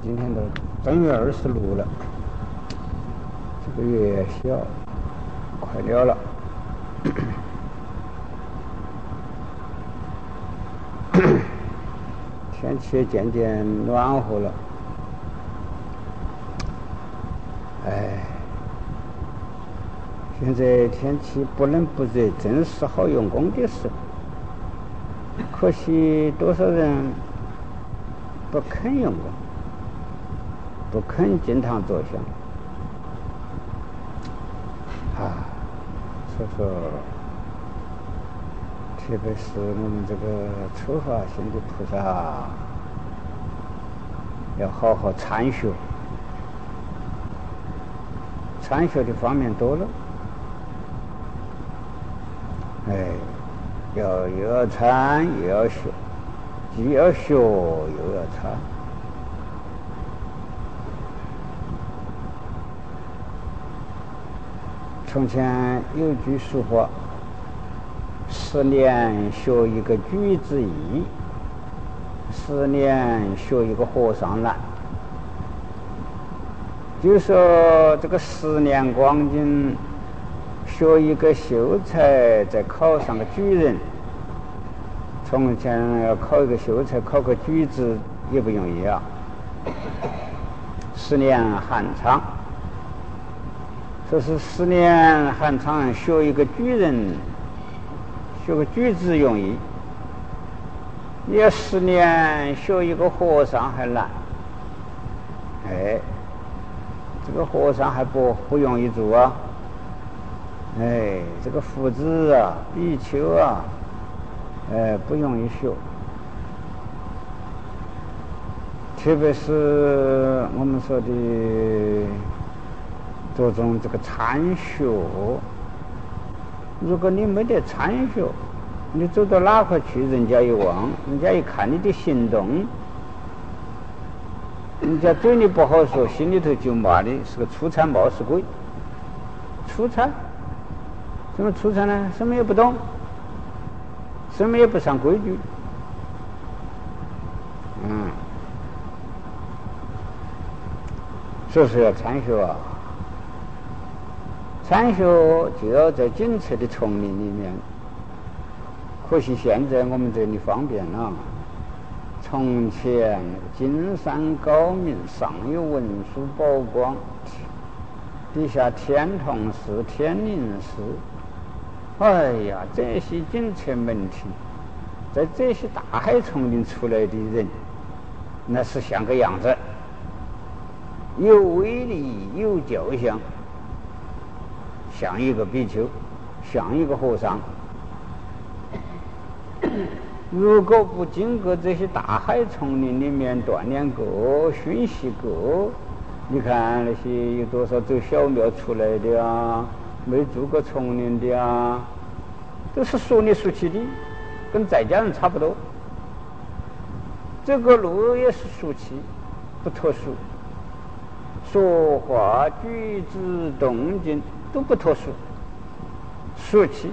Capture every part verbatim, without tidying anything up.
今天都正月二十六了，这个月小快了了。天气也渐渐暖和了，哎，现在天气不冷不热，正是好用功的时候。可惜多少人不肯用功，不肯经常坐下啊，所以说，特别是我们这个初发心的菩萨，要好好参学。参学的方面多了，哎，要又要参又要学，既要学又要参。从前有句俗话，十年学一个举子易，十年学一个和尚难。就说这个十年光景，学一个秀才再考上个举人，从前要考一个秀才考个举子也不容易啊。十年寒窗，说是十年寒窗学一个举人，学个举子容易，你要十年学一个和尚还难。哎，这个和尚还不不容易做啊。哎，这个夫子啊，比丘啊，哎，不容易学。特别是我们说的这种这个参学，如果你没得参学，你走到哪块去，人家一望，人家一看你的行动，人家嘴里不好说，心里头就骂你是个粗产冒失鬼。粗产？什么粗产呢？什么也不懂，什么也不上规矩。嗯，所以说要参学啊。参学就要在紧凑的丛林里面，可惜现在我们这里方便了。从前金山高明，上有文殊宝光，底下天童寺、天宁寺。哎呀，这些紧凑门庭，在这些大海丛林出来的人，那是像个样子，有威力，有教相，像一个比丘，像一个和尚。如果不经过这些大海丛林里面锻炼过、熏习过，你看那些有多少走小庙出来的啊，没住过丛林的啊，都是俗里俗气的，跟在家人差不多。这个路也是俗气，不脱俗，说话、举止、动静都不脱俗，俗气。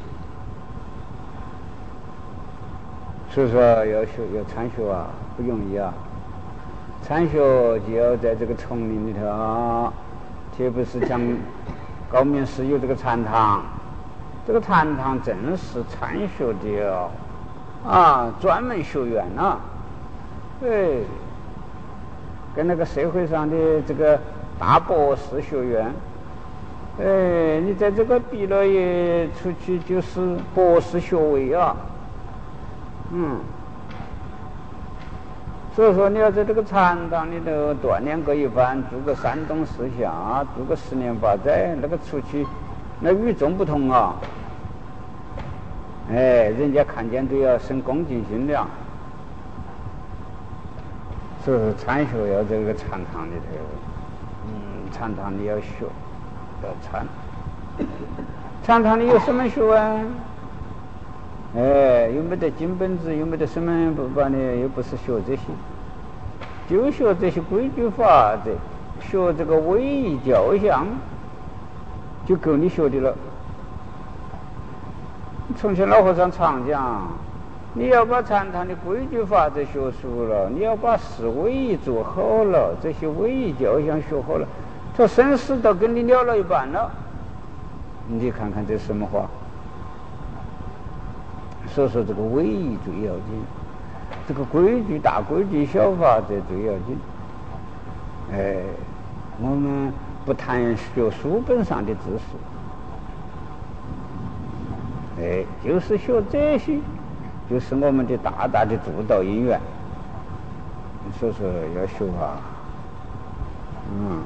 所以说要学要参学啊，不容易啊。参学就要在这个丛林里头啊，特别是像高明寺有这个禅堂，这个禅堂正是参学的啊，专门学院啊。哎，跟那个社会上的这个大博士学院，哎，你在这个毕了业出去就是博士学位啊。嗯，所以说你要在这个禅堂里头锻炼过一番，做个山东四下，做个十年八载，那个出去那与众不同啊。哎，人家看见都要生恭敬心的。所以说参学要在这个禅堂里头，嗯，禅堂里要学，要参。禅堂里有什么学啊？哎，又没得金本子，又没得什么不把你，又不是学这些，就学这些规矩法则，学这个威仪教相，就够你学的了。从前老和尚常讲， 你要把禅堂的规矩法则学熟了，你要把事威仪做好了，这些威仪教想学好了，这生死都跟你了了一半了。你看看这什么话？所以说这个威仪最要紧，这个规矩大规矩小法则最要紧。哎，我们不谈学书本上的知识，哎，就是学这些，就是我们的大大的助道因缘。所以说要学啊，嗯，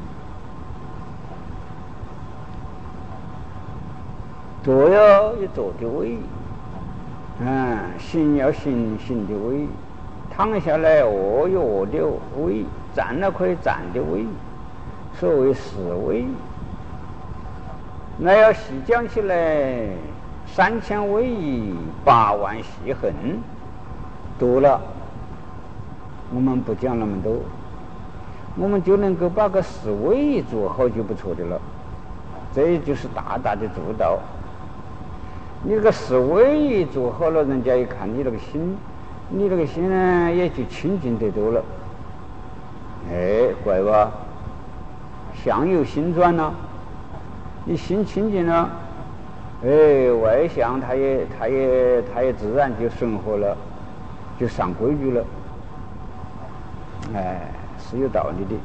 做要有做的威仪，嗯，行要行行的威仪，躺下来卧有卧的威仪，站了可以站的威仪，所谓四威仪。那要细讲起来，三千威仪，八万细恨，多了。我们不讲那么多，我们就能够把个四威仪做好就不错的了，这就是大大的助道。你这个四威仪做好了，人家一看你那个心，你那个心呢也就清净得多了。哎，怪吧？相由心转呐、啊，你心清净了，哎，外相它也它也它也自然就顺和了，就上规矩了。哎，是有道理的。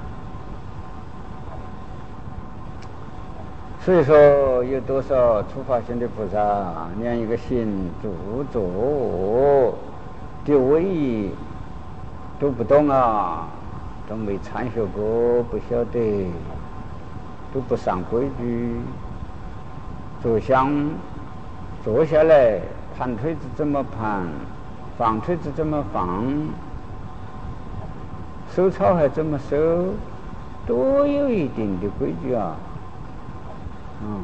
所以说，有多少初发心的菩萨，连一个行住坐的威仪都不懂啊，都没参学过，不晓得，都不上规矩。坐香坐下来，盘腿子怎么盘，放腿子怎么放，收草还怎么收，都有一定的规矩啊。嗯，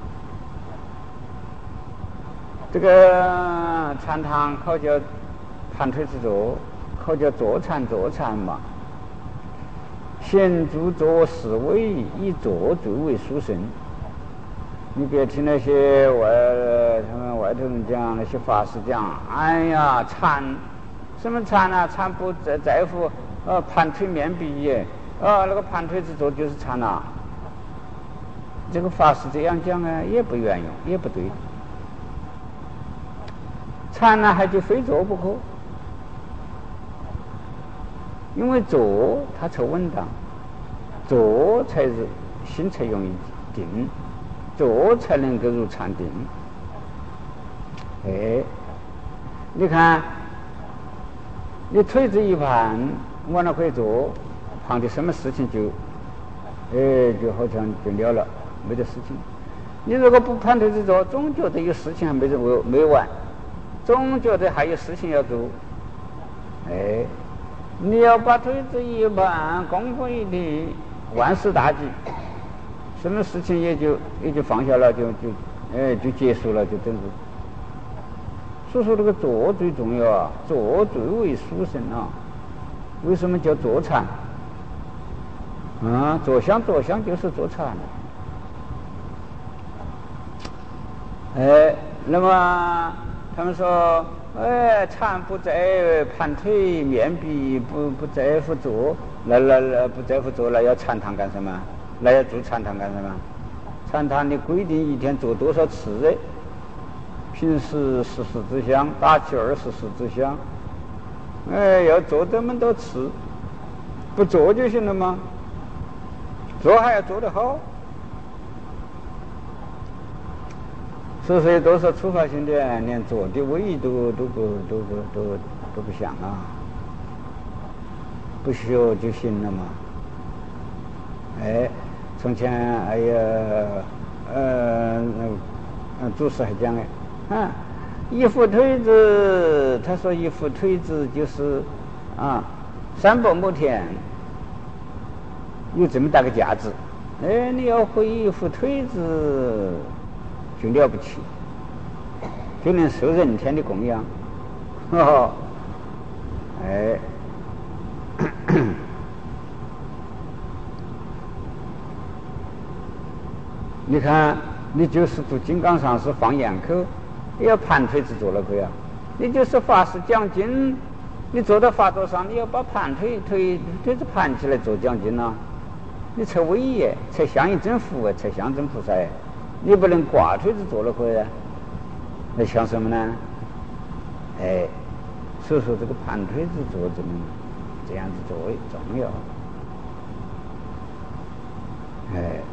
这个禅堂考叫盘腿子坐，考叫坐禅坐禅嘛。行住坐四威仪，以坐最为殊胜。你别听那些外他们外头人讲，那些法师讲，哎呀，禅什么禅啊？禅不在在乎呃盘腿面壁耶，啊那个盘腿子坐就是禅啊。这个法师这样讲啊，也不圆用，也不对。禅呢，还就非坐不可，因为坐它才稳当，坐才是心才容易定，坐才能够入禅定。哎，你看，你腿子一盘，完了可以坐，旁的什么事情就，哎，就好像就了了。没得事情，你如果不盘腿子坐，总觉得有事情还没没没完，总觉得还有事情要做。哎，你要把腿子一盘，功夫一提，万事大吉，什么事情也就也就放下了，就就哎就结束了，就等于。所以说这个坐最重要啊，坐最为殊胜啊。为什么叫坐禅？啊，坐香坐香就是坐禅。哎，那么他们说，哎，禅不在盘腿面壁，不不在乎坐，那那那不在乎坐，那要禅堂干什么？那要住禅堂干什么？禅堂你规定一天做多少次哎？平时十四支香，打起二十四支香，哎，要做这么多次，不做就行了吗？做还要做得好。所以说有多少初发心的连坐的威仪都都不都不都都不像啊，不学就行了嘛。哎，从前哎呀呃呃祖师还讲哎啊，一副腿子，他说一副腿子就是啊三百亩田有这么大个架子，哎，你要会一副腿子就了不起，就能受人天的供养。哦，哎，你看，你就是读金刚上师放眼口，也要盘腿子坐了可以啊。 你就是法师讲经，你坐在法座上，你要把盘腿腿腿子盘起来做讲经啊，你才威严，才相应真佛啊，才相真菩萨。你不能挂腿子坐了会啊，那像什么呢？哎，所以说这个盘腿子坐这么这样子作为重要。哎，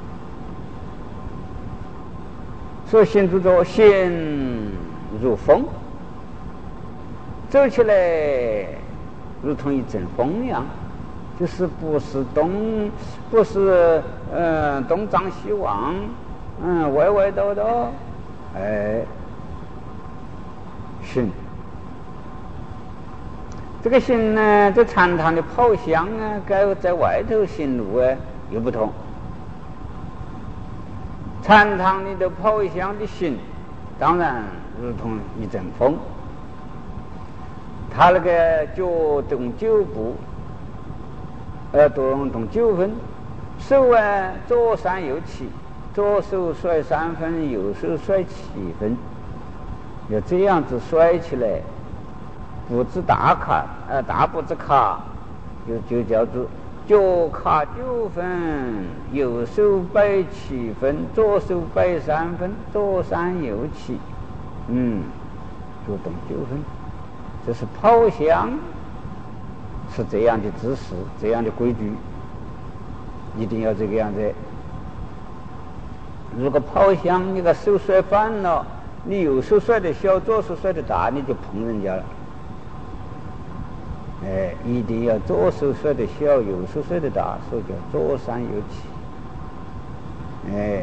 所以行住坐行如风，走起来如同一阵风一样，就是不是东不是呃东张西望，嗯歪歪叨叨，哎，行。这个行呢，这禅堂的跑香啊，跟在外头行路啊又不同。禅堂里的跑香的行，当然如同一阵风。他那个脚动九步，呃，动动九分，手啊左三右七，左手甩三分，右手甩七分，要这样子甩起来，步子大卡，呃，大步子卡，就就叫做脚卡九分，右手摆七分，左手摆三分，左三右七，嗯，就动九分。这是跑香，是这样的姿势，这样的规矩，一定要这个样子。如果跑香，你个手甩反了，你右手甩的小，左手甩的大，你就碰人家了。哎，一定要左手甩的小，右手甩的大，所以叫左三右七。哎，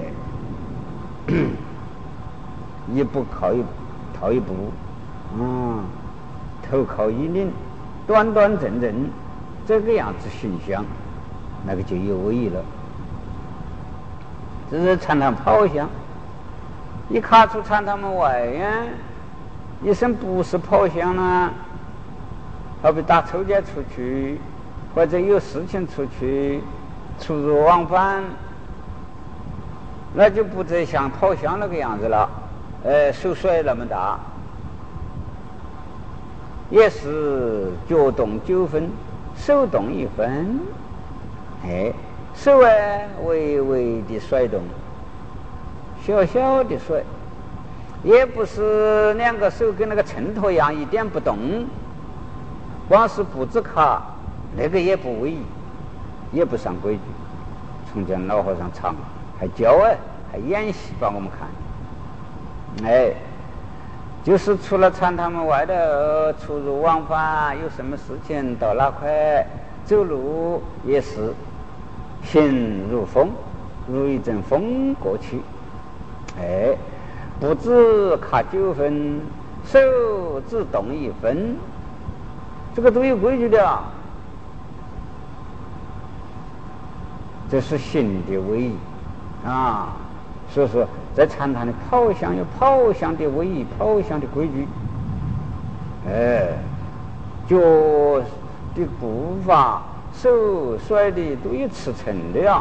一步靠一靠一步，啊，头靠一领，端端正正，这个样子形象，那个就有威仪了。这是禅堂跑香，一踏出禅堂门外呀，一声不是跑香呢。好比打抽奖出去，或者有事情出去，出入往返，那就不再像跑香那个样子了。呃，手甩那么大，也是脚动九分，手动一分。哎，手啊微微的甩动，小小的甩，也不是两个手跟那个秤砣一样一点不动。光是步子卡，那个也不威仪，也不上规矩。从前老和尚唱，还教哎，还演戏帮我们看。哎，就是除了禅堂门外的出入往返，有什么事情到哪块，走路也是行如风，如一阵风过去。哎，步子卡九分，手只动一分。这个都有规矩的，这是行的威仪啊。所以说，在禅堂的跑香有跑香的威仪，跑香的规矩。哎，脚的步伐、手甩的都有尺寸的呀。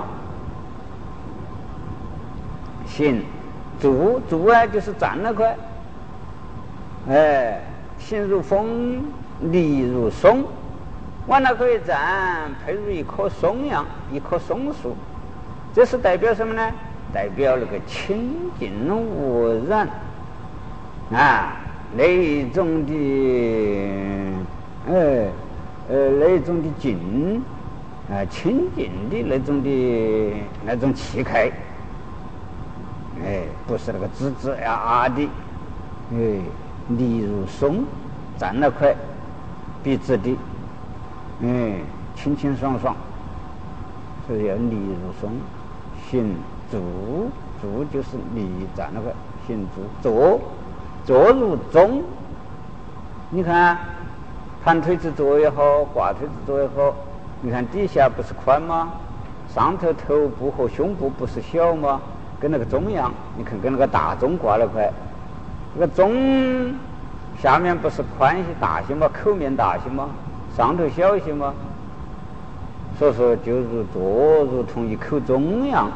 行，坐坐啊，就是站那块。哎，行如风。立如松，往那可以站，配如一棵松杨，一棵松树，这是代表什么呢？代表那个清净无染啊，那种的，呃呃，那种的净啊，清净的那种的那种气概，哎，不是那个吱吱呀啊的，哎，立如松，站那块。笔直的，嗯，清清爽爽，所以要立如松。行住，住就是立站那个行住，坐，坐如钟。你看，盘腿子坐也好，挂腿子坐也好，你看底下不是宽吗？上头头部和胸部不是小吗？跟那个钟一样，你看跟那个大钟挂了块，那个钟。下面不是宽些大些吗？口面大些吗？上头小些吗？所以说就如坐如同一口钟一样。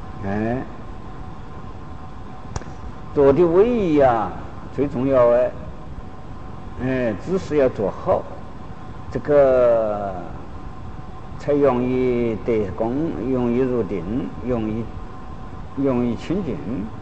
哎，坐的威仪啊，最重要哎， 哎，姿势要做好，这个才容易得功，容易入定，容易容易清净。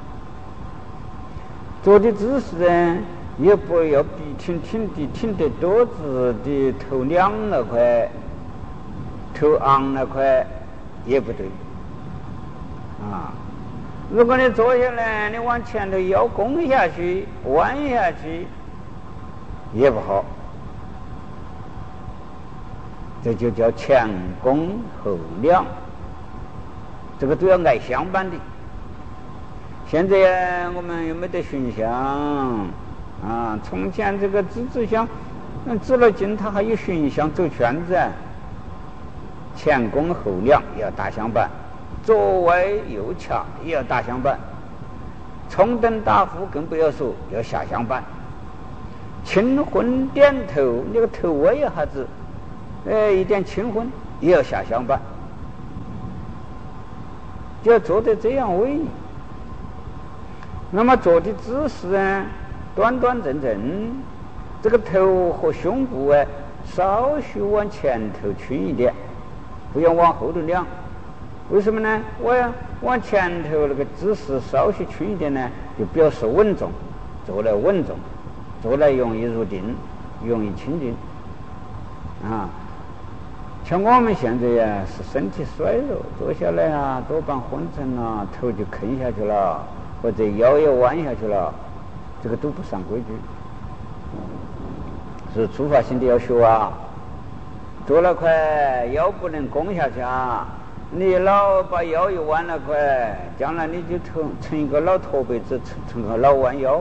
坐的姿势呢，也不要比挺挺的挺得多子的头两了块，头昂了块，也不对啊。如果你坐下来，你往前头腰弓下去，弯下去，也不好。这就叫前弓后两，这个都要挨相伴的。现在我们又没得熏香啊，从前这个支支香，那支了经它还有熏香走圈子，前弓后两也要打相伴，左歪右恰也要打相伴，冲灯打呼更不要说，要下相伴。清昏点头，那个头歪一下子，哎，一点清昏也要下相伴，就要做得这样位。那么坐的姿势呢，端端正正，这个头和胸部啊，稍许往前头倾一点，不要往后头仰。为什么呢？我要往前头那个姿势稍许倾一点呢，就表示稳重，坐来稳重，坐来容易入定，容易清净啊。像我们现在呀，是身体衰弱，坐下来啊，多半昏沉啊，头就坑下去了，或者腰也弯下去了，这个都不上规矩。所以出发性的要学啊，坐了快，腰不能弓下去啊。你老把腰一弯了快，将来你就成成一个老驼背子，成成个老弯腰。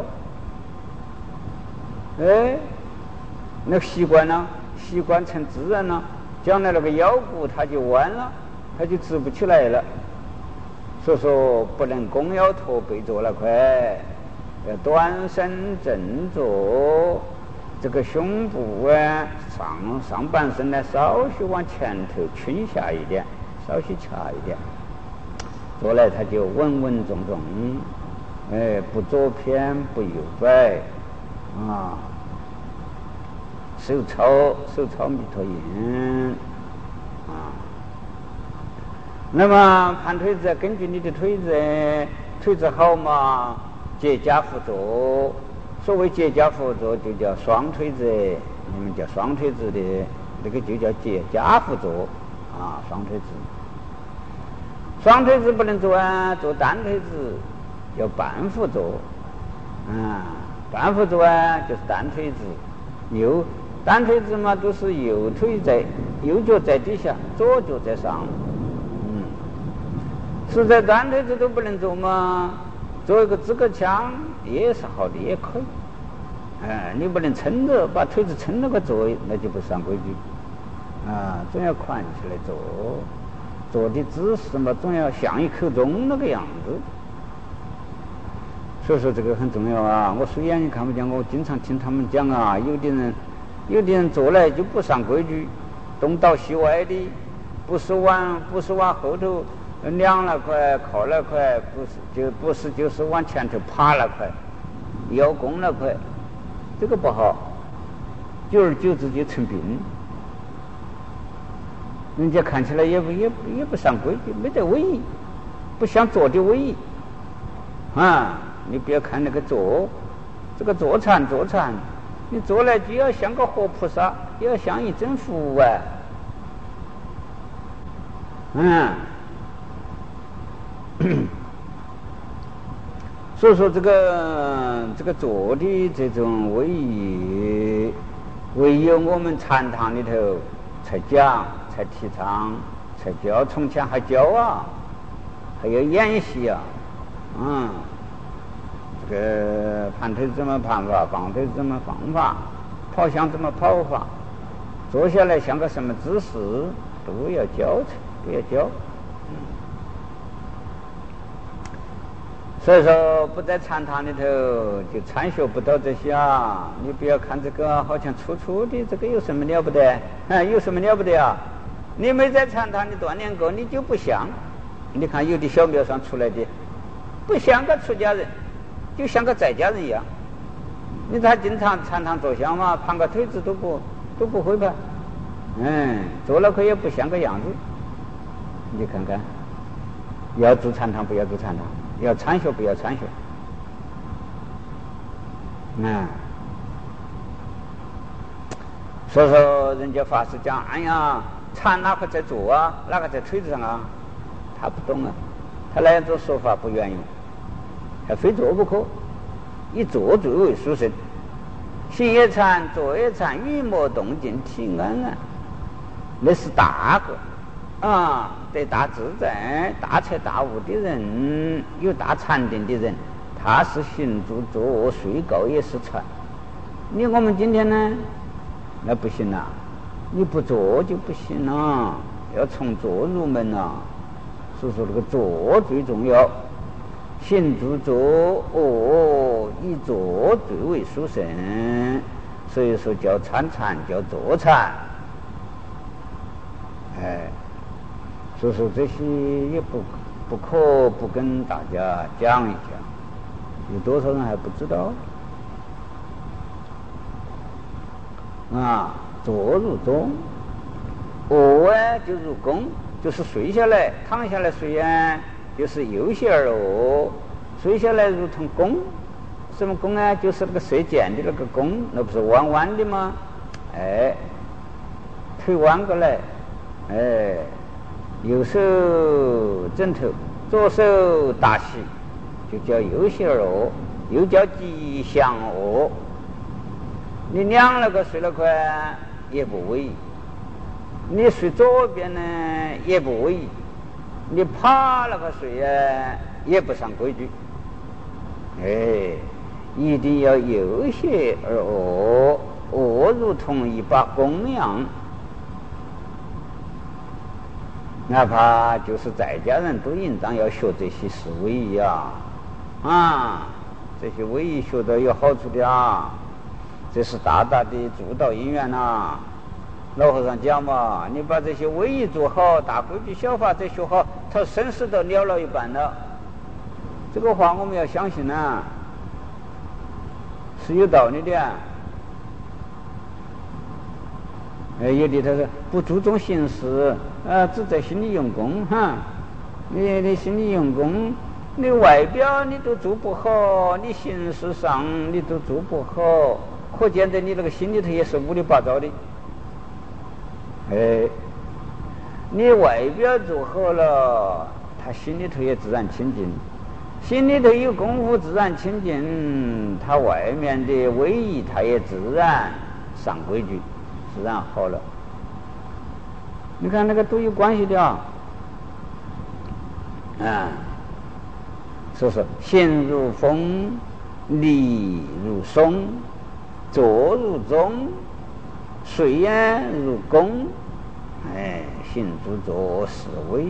哎，那习惯呢？习惯成自然了，将来那个腰骨它就弯了，它就直不起来了。所以说不能弓腰驼背坐了快，要端身正坐，这个胸部啊上上半身呢稍许往前头倾下一点，稍许恰一点，坐来它就稳稳重重，哎，不左偏不右摆啊，手抄手抄弥陀印啊。那么盘腿子，根据你的腿子，腿子好嘛，结跏趺坐。所谓结跏趺坐，就叫双腿子，你们叫双腿子的，那个就叫结跏趺坐啊，双腿子。双腿子不能做啊，做单腿子叫半趺坐啊，半趺坐啊就是单腿子，右单腿子嘛都是右腿在右脚在底下，左脚在上。实在单腿子都不能做嘛，做一个支个枪也是好的，也可以。哎，你不能撑着把腿子撑那个做，那就不上规矩啊。总要宽起来做，做的姿势嘛，总要像一口钟那个样子。所以说这个很重要啊。我虽然你看不见，我经常听他们讲啊，有的人有的人做来就不上规矩，东倒西歪的，不是往不是往后头两了块，靠了块，不是就不是就是往前头爬了块，腰弓了块，这个不好，久而久之就成病。人家看起来也不也不也不上规矩，没得威仪，不像坐的威仪啊！你不要看那个坐，这个坐禅坐禅，你坐来就要像个活菩萨，要像一尊佛啊，嗯。所以说这个这个坐的这种威仪，唯有我们禅堂里头才讲，才提倡，才教。从前还教啊，还要演习啊，嗯，这个盘腿怎么盘法，放腿怎么放法，跑向怎么跑法，坐下来像个什么姿势，都要教，都要教。所以说不在禅堂里头就参学不到这些啊！你不要看这个好像粗粗的，这个有什么了不得？啊，有什么了不得啊？你没在禅堂里锻炼过，你就不像。你看有的小庙上出来的，不像个出家人，就像个在家人一样。 你他经常禅堂坐香嘛，盘个腿子都不都不会吧？嗯，坐了可也不像个样子。你看看，要住禅堂不要住禅堂，要参学不要参学。嗯，所以说人家法师讲，哎呀，禅哪个在坐啊，哪个在腿子上啊？他不懂啊，他那种说法不圆用，还非坐不可。一坐最为殊胜，行也禅，坐也禅，语莫动静，体安安，那是大个啊，得大自在、大彻大悟的人，有大禅定的人，他是行住坐卧睡觉也是禅。你我们今天呢，那不行啊，你不坐就不行啊，要从坐入门啊。所以说，这个坐最重要。行住坐卧，以坐最为殊胜，所以说叫参禅，叫坐禅。哎，所以说这些也不不可不跟大家讲一讲，有多少人还不知道？啊，坐入中，卧啊就入宫，就是睡下来，躺下来睡啊。就是右膝而卧，睡下来如同弓。什么弓啊？就是那个射箭的那个弓，那不是弯弯的吗？哎，腿弯过来，哎，右手枕头，左手打膝，就叫右膝而卧，又叫吉祥卧。你两那个睡了块也不危，你睡左边呢也不危。你趴那个睡啊，也不上规矩。哎，一定要右膝而卧，卧如同一把弓样。哪怕就是在家人都应当要学这些是威仪啊，啊，这些威仪学的有好处的啊，这是大大的助导因缘呐。老和尚讲嘛，你把这些威仪做好，大规矩小法则学好，他生死都了了一半了。这个话我们要相信啊，是有道理的啊。哎，有的他说不注重形式啊，只在心里用功哈。你你心里用功，你外表你都做不好，你形式上你都做不好，可见得你那个心里头也是乌里八糟的。哎，你外表做好了，他心里头也自然清净，心里头有功夫自然清净，他外面的威仪他也自然上规矩，自然好了。你看那个都有关系的啊，啊，所以说行如风，立如松，坐如钟，睡呀如弓。哎，行住坐卧是威。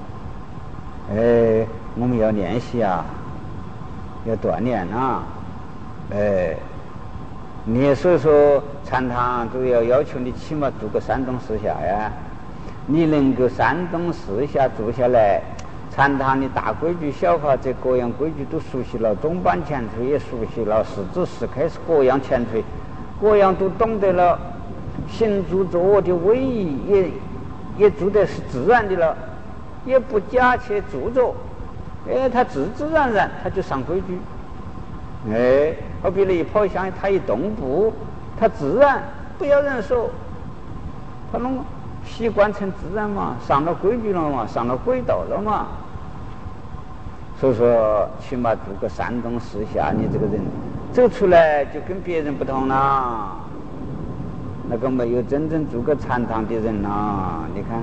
哎，我们要练习啊，要锻炼啊。哎，你所以说禅堂都要要求你起码做个山东四下呀。你能够山东四下做下来，禅堂的大规矩小法则各样规矩都熟悉了，中板前推也熟悉了，四指四开始各样前推，各样都懂得了，行住坐卧的威仪也也做的是自然的了，也不假切做着，哎，他自自然然他就上规矩。哎，好比那一跑香，他一动步，他自然不要人说，他弄习惯成自然嘛，上了规矩了嘛，上了轨道了嘛。所以说，起码做个山东四下，你这个人走出来就跟别人不同了。那个没有真正做个禅堂的人啊，你看，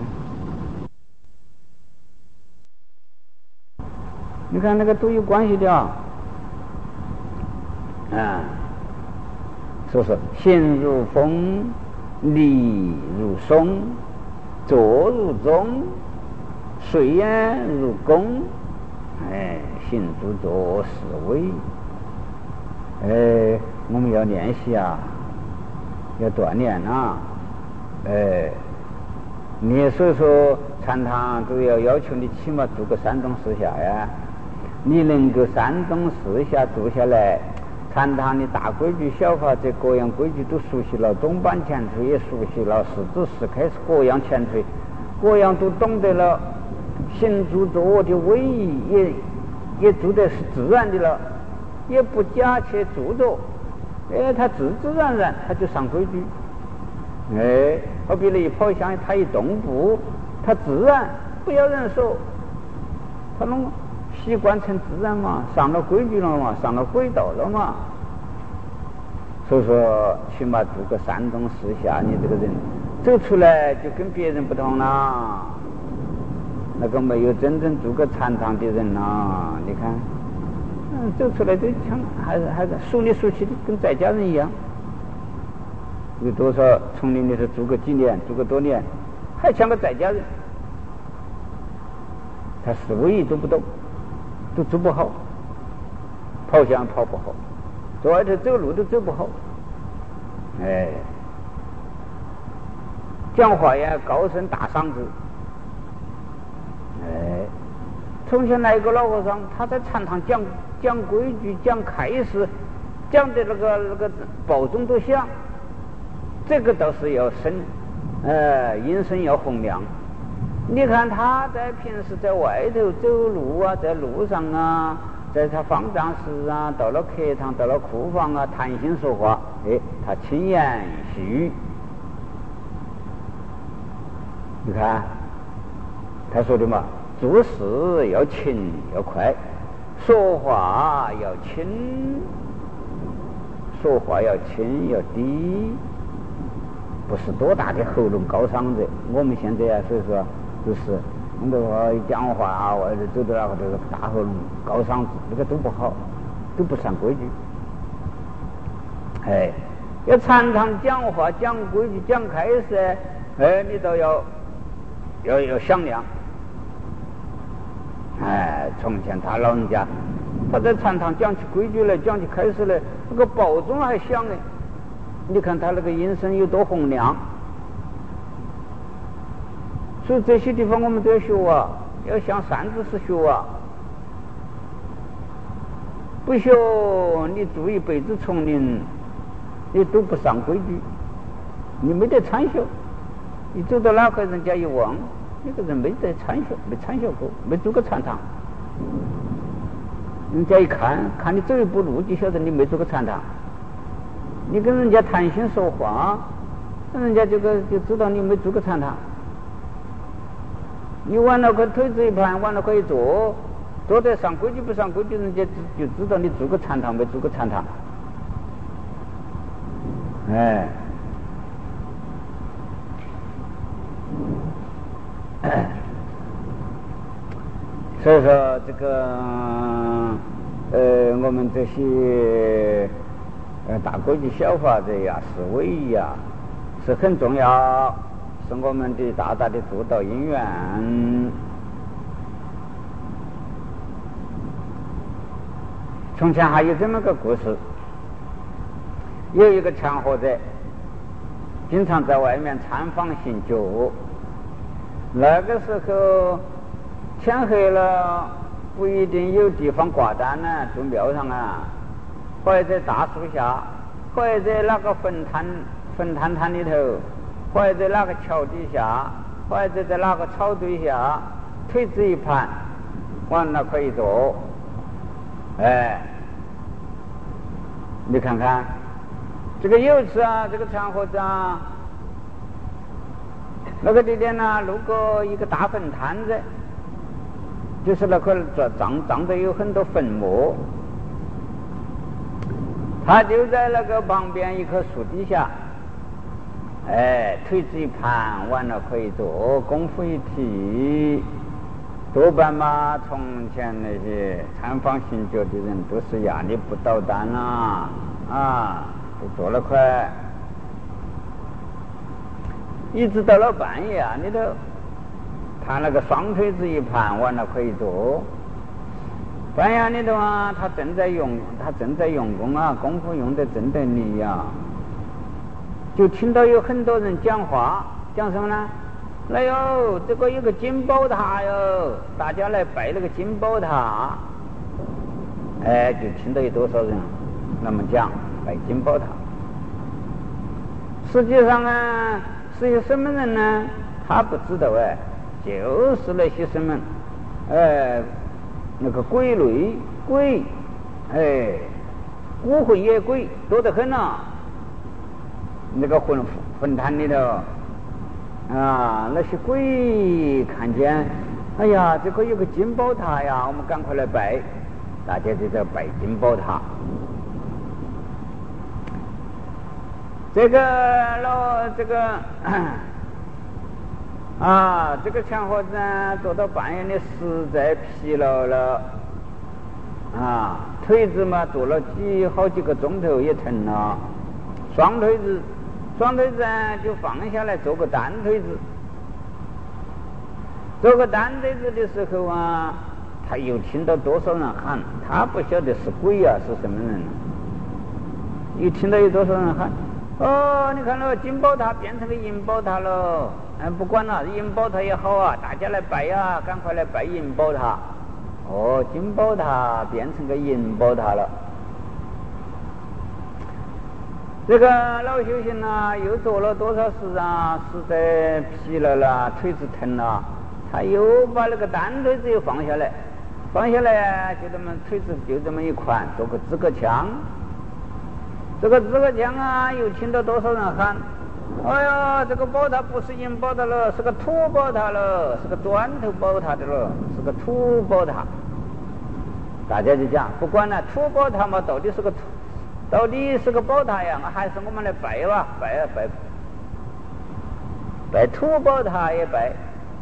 你看那个都有关系的啊。啊，所以说行如风，立如松，坐如钟，睡呀如弓。哎，行住坐卧是威。哎，我们要练习啊，要锻炼啊。哎，你所以说禅堂都要要求你起码做个山东四下呀。你能够山东四下做下来， 禅堂的大规矩小法则各样规矩都熟悉了，东班前推也熟悉了，十字十开始各样前推，各样都懂得了，行住坐卧的位移也也做的是自然的了，也不假且做着，哎，他自自然然他就上规矩，哎，好比那一跑香，他一动步，他自然不要人说，他弄习惯成自然嘛，上了规矩了嘛，上了轨道了嘛。所以说，起码做个山东四下，你这个人走出来就跟别人不同啦。那个没有真正做个禅堂的人啊，你看，嗯，走出来都像还是还是熟里熟气的，跟在家人一样。有多少丛林里头住个几年，住个多年，还像个在家人。他思维都不懂。都做不好，跑香跑不好，在外头走路都走不好，哎，讲话也高声大嗓子，哎，从前来一个老和尚，他在禅堂讲讲规矩，讲开示，讲的那个那个报钟都响，这个倒是要声，呃，音声要洪亮。你看他在平时在外头走路啊，在路上啊，在他方丈室啊，到了客堂，到了库房啊，谈心说话，哎，他轻言细语。你看他说的嘛，做事要勤要快，说话要轻，说话要轻要低，不是多大的喉咙高嗓子。我们现在啊，所以说。就是，很多话讲话啊，或者走到那个这个大喉咙、高嗓子，这个都不好，都不上规矩。哎，要常常讲话、讲规矩、讲开示，哎，你都要要要响亮。哎，从前他老人家，他在禅堂讲起规矩来，讲起开示来，那个报钟还响呢。你看他那个音声有多洪亮。所以这些地方我们都要学啊，要向善知识学啊。不学，你住一辈子丛林，你都不上规矩，你没得参学。你走到哪块，人家一望，那个人没得参学，没参学过，没做过禅堂。人家一看，看你走一步路，就晓得你没做过禅堂。你跟人家谈心说话，人家这个就知道你没做过禅堂。你完了块腿子一盘，完了可以坐，坐得上规矩不上规矩，人家就知道你做个禅堂没做个禅堂。哎，所以说这个呃，我们这些呃大规矩小法则呀、思维呀，是很重要。是我们的大大的助道因缘。从前还有这么个故事，有一个强和者，经常在外面参访行脚。那个时候天黑了，不一定有地方挂单呢，住庙上啊，或者在大树下，或者在那个坟滩坟滩滩里头。或者在那个桥底下，或者在那个草堆下，腿子一盘，完了可以坐。哎，你看看，这个有一次啊，这个长和尚，那个地点呢，路过一个大坟滩子，就是那块长长得有很多坟墓，他就在那个旁边一棵树底下。哎，腿子一盘，完了可以做，功夫一提，多半嘛，从前那些参访行脚的人都是压力不倒单啦，啊，都做了快，一直到了半夜啊，里头，他那个双腿子一盘，完了可以做，半夜里头啊，他正在用，他正在用功啊，功夫用得正得力呀。就听到有很多人讲话，讲什么呢？哎呦，这个有个金宝塔哟，大家来拜那个金宝塔。哎，就听到有多少人？ 那么讲拜金宝塔。实际上啊，是些什么人呢？他不知道哎，就是那些什么，呃，那个鬼类鬼，哎，孤魂野鬼多得很呐。那个魂魂坛里头啊，那些鬼看见，哎呀，这个有个金宝塔呀，我们赶快来拜，大家就在拜金宝塔。这个老这个啊，这个强和尚做到半夜的实在疲劳了啊，腿子嘛做了几好几个钟头也疼了，双腿子双腿子就放下来做个单腿子，做个单腿子的时候啊，他又听到多少人喊，他不晓得是鬼啊是什么人，又听到有多少人喊，哦，你看了金宝塔变成个银宝塔了，哎，不管了，银宝塔也好啊，大家来拜呀，赶快来拜银宝塔。哦，金宝塔变成个银宝塔了。这个老修行啊，又做了多少事啊，实在疲劳了，腿子疼了，他又把那个单腿子又放下来，放下来就这么腿子就这么一宽，做个支个枪。这个支个枪啊，又听到多少人喊，哎呀，这个宝塔不是银宝塔了，是个土宝塔了，是个砖头宝塔的了，是个土宝塔。大家就讲，不管了，土宝塔嘛，到底是个土，到底是个宝塔呀，还是我们来拜吧，拜啊拜，拜土宝塔也拜，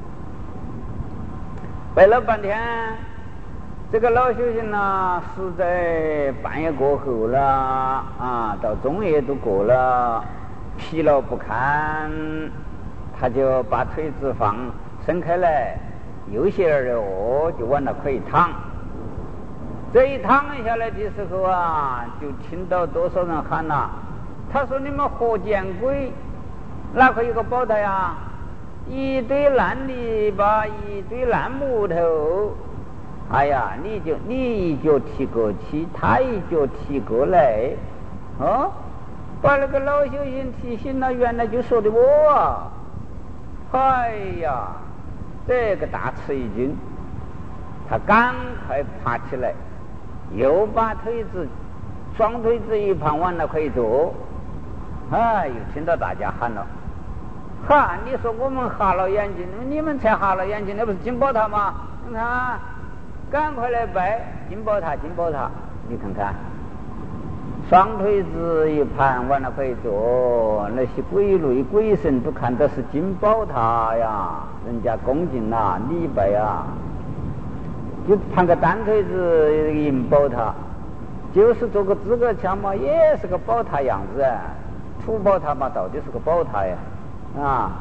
拜了半天。这个老修行呢，实在半夜过后了啊，到中夜都过了，疲劳不堪，他就把腿子放伸开来，有些人哦就往那可以躺。这一躺下来的时候啊，就听到多少人喊呐，他说：“你们何见鬼？哪个有个宝塔呀？一堆烂泥巴，一堆烂木头。”哎呀，你就你一脚踢过去，他一脚踢过来，哦，把那个老修行提醒了，原来就说的我啊！哎呀，这个大吃一惊，他赶快爬起来，又把腿子双腿子一盘往那可以坐，哎，又听到大家喊了，哈！你说我们瞎了眼睛，你们才瞎了眼睛，那不是金宝塔吗？你看。赶快来拜金宝塔，金宝塔！你看看，双腿子一盘，往那可以坐。那些鬼类鬼神都看到是金宝塔呀，人家恭敬呐、礼拜呀。就盘个单腿子银宝塔，就是做个支个枪嘛，也是个宝塔样子啊。土宝塔嘛，到底是个宝塔呀，啊！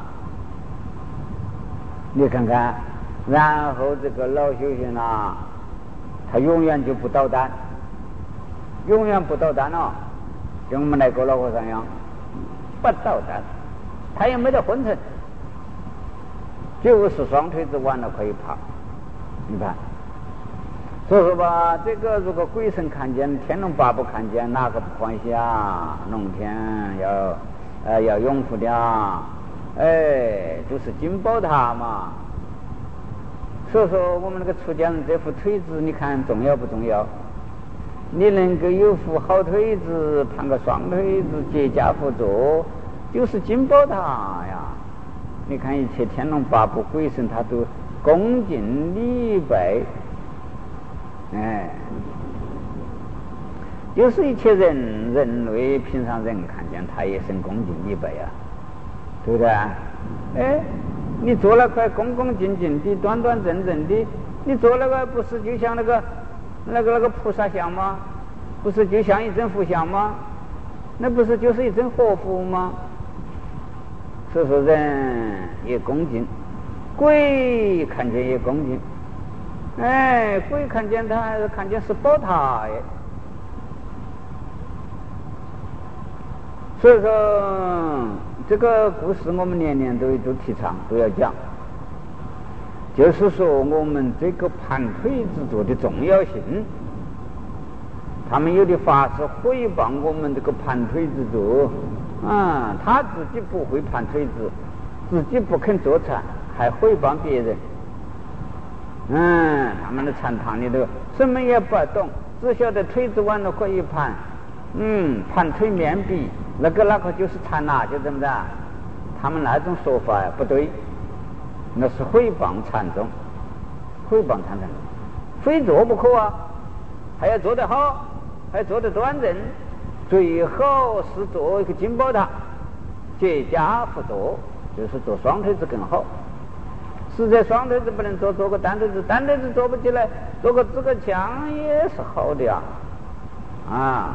你看看。然后这个老修行啊，他永远就不捣蛋，永远不捣蛋了，跟我们那个老和尚一样，不捣蛋，他也没得昏沉，就是双腿子弯了可以爬，你看。所以说吧，这个如果鬼神看见，天龙八部看见，哪个不欢喜啊？龙天要呃要拥护的啊，哎，就是金宝塔嘛。所以说，我们那个出家人这副腿子，你看重要不重要？你能够有副好腿子，盘个双腿子，结跏趺坐，就是金宝塔呀！你看一切天龙八部鬼神，他都恭敬礼拜，哎，就是一切人人类平常人看见他也是恭敬礼拜呀，对不对？哎。你做那块恭恭敬敬的、端端正正的，你做那个不是就像那个、那个、那个菩萨像吗？不是就像一尊佛像吗？那不是就是一尊活佛吗？所以说人也恭敬，鬼看见也恭敬，哎，鬼看见他还是看见是宝塔耶。所以说。这个故事我们年年都都提倡，都要讲，就是说我们这个盘腿子坐的重要性。 他们有的法师诽谤我们这个盘腿子做，啊，他自己不会盘腿子，自己不肯坐禅，还诽谤别人。嗯，他们的禅堂里头什么也不懂，只晓得腿子弯了可以盘，嗯，盘腿面壁，那个那个就是禅呐，就这么的。他们那种说法呀不对，那是诽谤禅宗，诽谤禅宗，非做不可啊，还要做得好，还要做得端正，最好是做一个金宝塔，结跏趺坐，就是做双腿子更好。实在双腿子不能做，做个单腿子，单腿子做不起来，做个支个枪也是好的呀，啊，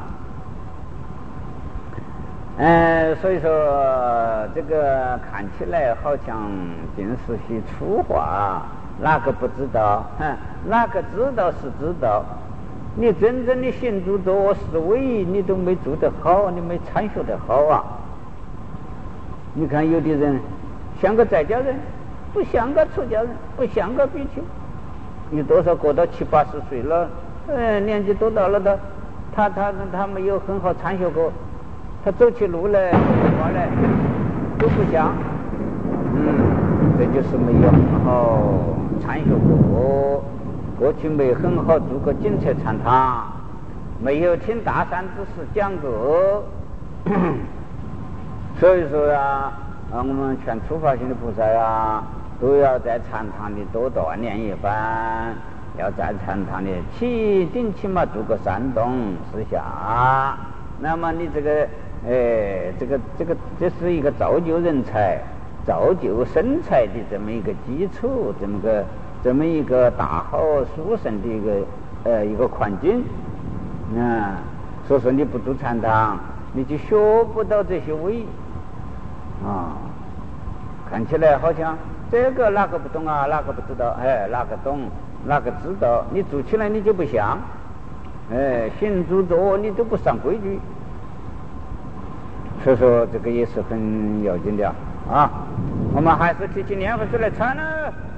嗯，所以说这个看起来好像尽是些粗话，哪个不知道？哼，哪个知道是知道？你真正的行住坐卧思维，你都没做得好，你没参学得好啊！你看有的人像个在家人。不像个出家人，不像个比丘，有多少过到七八十岁了，呃，年纪多大了的，他他他没有很好参学过，他走起路来、说话来都不像，嗯，这就是没有很好参学过，过去没很好住过警察禅堂，没有听大山之师讲过，所以说啊，啊，我们劝初发心的菩萨啊。都要在禅堂里多锻炼一番，要在禅堂里起顶起码做个山洞四下。那么你这个，哎，这个这个这是一个造就人才、造就身材的这么一个基础，这么个这么一个大好殊胜的一个呃一个环境。啊，所以说你不住禅堂，你就学不到这些味啊。看起来好像。这个哪个不懂啊？哪个不知道？哎，哪个懂？哪个知道？你做起来你就不像，哎，行住坐你都不上规矩，所以说这个也是很要紧的啊。我们还是提起念佛出来参了。